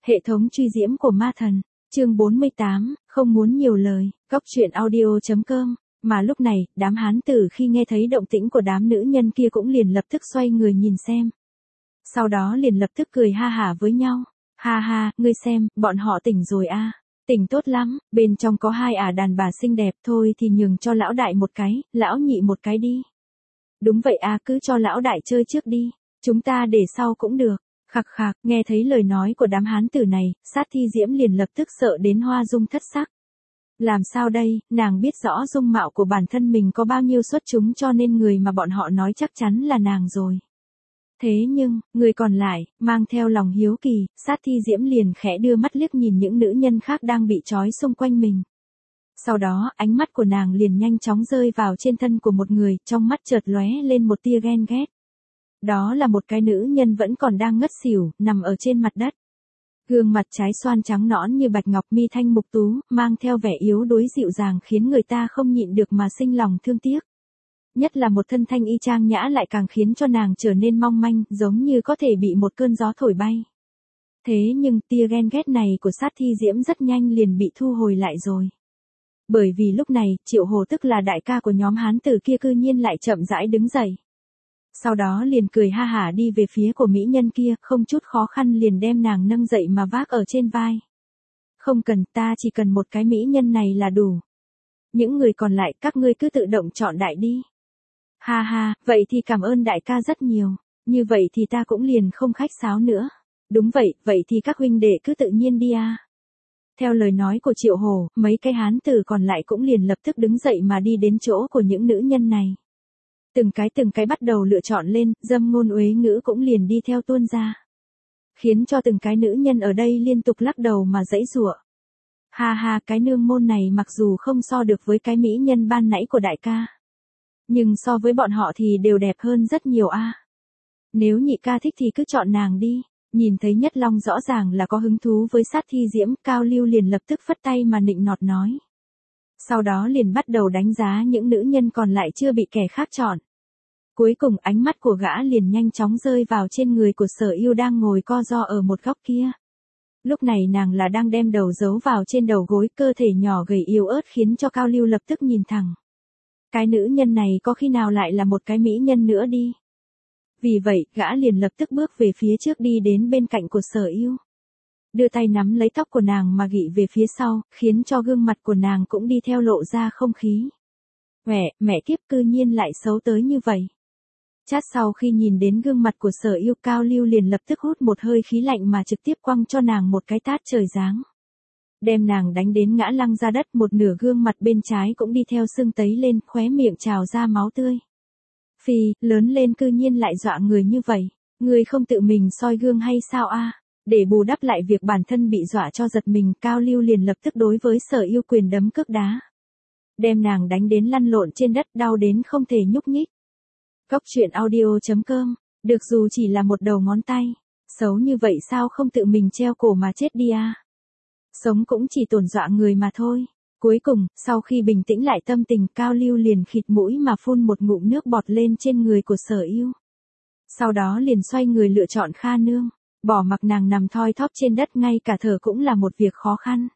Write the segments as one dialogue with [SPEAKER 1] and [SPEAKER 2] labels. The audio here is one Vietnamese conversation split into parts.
[SPEAKER 1] Hệ thống truy diễm của ma thần, chương 48, không muốn nhiều lời, Cóc truyện audio.com. Mà lúc này, đám hán tử khi nghe thấy động tĩnh của đám nữ nhân kia cũng liền lập tức xoay người nhìn xem. Sau đó liền lập tức cười ha hả với nhau. Ha ha, ngươi xem, bọn họ tỉnh rồi a. Tỉnh tốt lắm, bên trong có hai đàn bà xinh đẹp, thôi thì nhường cho lão đại một cái, lão nhị một cái đi. Đúng vậy cứ cho lão đại chơi trước đi, chúng ta để sau cũng được. Khặc khạc, nghe thấy lời nói của đám hán tử này, Sát Thi Diễm liền lập tức sợ đến hoa dung thất sắc. Làm sao đây, nàng biết rõ dung mạo của bản thân mình có bao nhiêu xuất chúng cho nên người mà bọn họ nói chắc chắn là nàng rồi. Thế nhưng, người còn lại, mang theo lòng hiếu kỳ, Sát Thi Diễm liền khẽ đưa mắt liếc nhìn những nữ nhân khác đang bị trói xung quanh mình. Sau đó, ánh mắt của nàng liền nhanh chóng rơi vào trên thân của một người, trong mắt chợt lóe lên một tia ghen ghét. Đó là một cái nữ nhân vẫn còn đang ngất xỉu, nằm ở trên mặt đất. Gương mặt trái xoan trắng nõn như bạch ngọc, mi thanh mục tú, mang theo vẻ yếu đuối dịu dàng khiến người ta không nhịn được mà sinh lòng thương tiếc. Nhất là một thân thanh y trang nhã lại càng khiến cho nàng trở nên mong manh, giống như có thể bị một cơn gió thổi bay. Thế nhưng tia ghen ghét này của Sát Thi Diễm rất nhanh liền bị thu hồi lại rồi. Bởi vì lúc này, Triệu Hồ tức là đại ca của nhóm hán tử kia cư nhiên lại chậm rãi đứng dậy. Sau đó liền cười ha hả đi về phía của mỹ nhân kia, không chút khó khăn liền đem nàng nâng dậy mà vác ở trên vai. Không cần, ta chỉ cần một cái mỹ nhân này là đủ. Những người còn lại các ngươi cứ tự động chọn đại đi. Ha ha, vậy thì cảm ơn đại ca rất nhiều, như vậy thì ta cũng liền không khách sáo nữa. Đúng vậy, vậy thì các huynh đệ cứ tự nhiên đi a. Theo lời nói của Triệu Hồ, mấy cái hán tử còn lại cũng liền lập tức đứng dậy mà đi đến chỗ của những nữ nhân này. Từng cái bắt đầu lựa chọn lên, dâm ngôn uế ngữ cũng liền đi theo tuôn ra. Khiến cho từng cái nữ nhân ở đây liên tục lắc đầu mà giãy giụa. Ha ha, cái nương môn này mặc dù không so được với cái mỹ nhân ban nãy của đại ca. Nhưng so với bọn họ thì đều đẹp hơn rất nhiều a. Nếu nhị ca thích thì cứ chọn nàng đi. Nhìn thấy Nhất Long rõ ràng là có hứng thú với Sát Thi Diễm, Cao Lưu liền lập tức phất tay mà nịnh nọt nói. Sau đó liền bắt đầu đánh giá những nữ nhân còn lại chưa bị kẻ khác chọn. Cuối cùng ánh mắt của gã liền nhanh chóng rơi vào trên người của Sở Yêu đang ngồi co ro ở một góc kia. Lúc này nàng là đang đem đầu giấu vào trên đầu gối, cơ thể nhỏ gầy yếu ớt khiến cho Cao Lưu lập tức nhìn thẳng. Cái nữ nhân này có khi nào lại là một cái mỹ nhân nữa đi. Vì vậy, gã liền lập tức bước về phía trước đi đến bên cạnh của Sở Yêu. Đưa tay nắm lấy tóc của nàng mà gị về phía sau, khiến cho gương mặt của nàng cũng đi theo lộ ra không khí. Mẹ kiếp, cư nhiên lại xấu tới như vậy. Chát sau khi nhìn đến gương mặt của Sở Yêu, Cao Lưu liền lập tức hút một hơi khí lạnh mà trực tiếp quăng cho nàng một cái tát trời giáng. Đem nàng đánh đến ngã lăn ra đất, một nửa gương mặt bên trái cũng đi theo sưng tấy lên, khóe miệng trào ra máu tươi. Phi, lớn lên cư nhiên lại dọa người như vậy, người không tự mình soi gương hay sao a? Để bù đắp lại việc bản thân bị dọa cho giật mình, Cao Lưu liền lập tức đối với Sở Yêu quyền đấm cước đá. Đem nàng đánh đến lăn lộn trên đất, đau đến không thể nhúc nhích. Cóc truyện audio.com, được dù chỉ là một đầu ngón tay, xấu như vậy sao không tự mình treo cổ mà chết đi a? Sống cũng chỉ tổn dọa người mà thôi. Cuối cùng, sau khi bình tĩnh lại tâm tình, Cao Lưu liền khịt mũi mà phun một ngụm nước bọt lên trên người của Sở Yêu. Sau đó liền xoay người lựa chọn Kha Nương, bỏ mặc nàng nằm thoi thóp trên đất, ngay cả thở cũng là một việc khó khăn.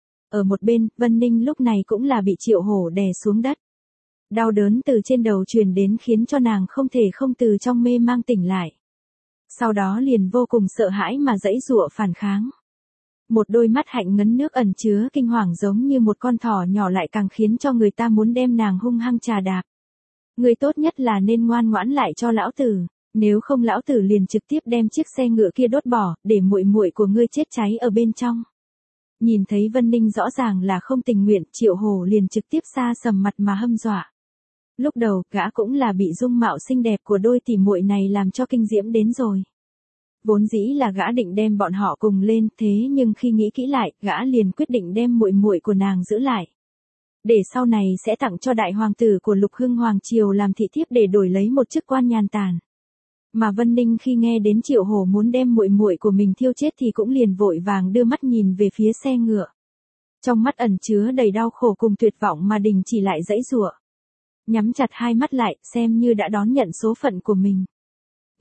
[SPEAKER 1] Ở một bên, Vân Ninh lúc này cũng là bị Triệu Hổ đè xuống đất. Đau đớn từ trên đầu truyền đến khiến cho nàng không thể không từ trong mê mang tỉnh lại. Sau đó liền vô cùng sợ hãi mà giãy giụa phản kháng. Một đôi mắt hạnh ngấn nước ẩn chứa kinh hoàng giống như một con thỏ nhỏ lại càng khiến cho người ta muốn đem nàng hung hăng trà đạp. Người tốt nhất là nên ngoan ngoãn lại cho lão tử, nếu không lão tử liền trực tiếp đem chiếc xe ngựa kia đốt bỏ, để muội muội của ngươi chết cháy ở bên trong. Nhìn thấy Vân Ninh rõ ràng là không tình nguyện, Triệu Hồ liền trực tiếp xa sầm mặt mà hâm dọa. Lúc đầu, gã cũng là bị dung mạo xinh đẹp của đôi tỷ muội này làm cho kinh diễm đến rồi. Vốn dĩ là gã định đem bọn họ cùng lên, thế nhưng khi nghĩ kỹ lại, gã liền quyết định đem muội muội của nàng giữ lại. Để sau này sẽ tặng cho đại hoàng tử của Lục Hưng Hoàng Triều làm thị thiếp để đổi lấy một chức quan nhàn tản. Mà Vân Ninh khi nghe đến Triệu Hổ muốn đem muội muội của mình thiêu chết thì cũng liền vội vàng đưa mắt nhìn về phía xe ngựa. Trong mắt ẩn chứa đầy đau khổ cùng tuyệt vọng mà đình chỉ lại giãy giụa. Nhắm chặt hai mắt lại, xem như đã đón nhận số phận của mình.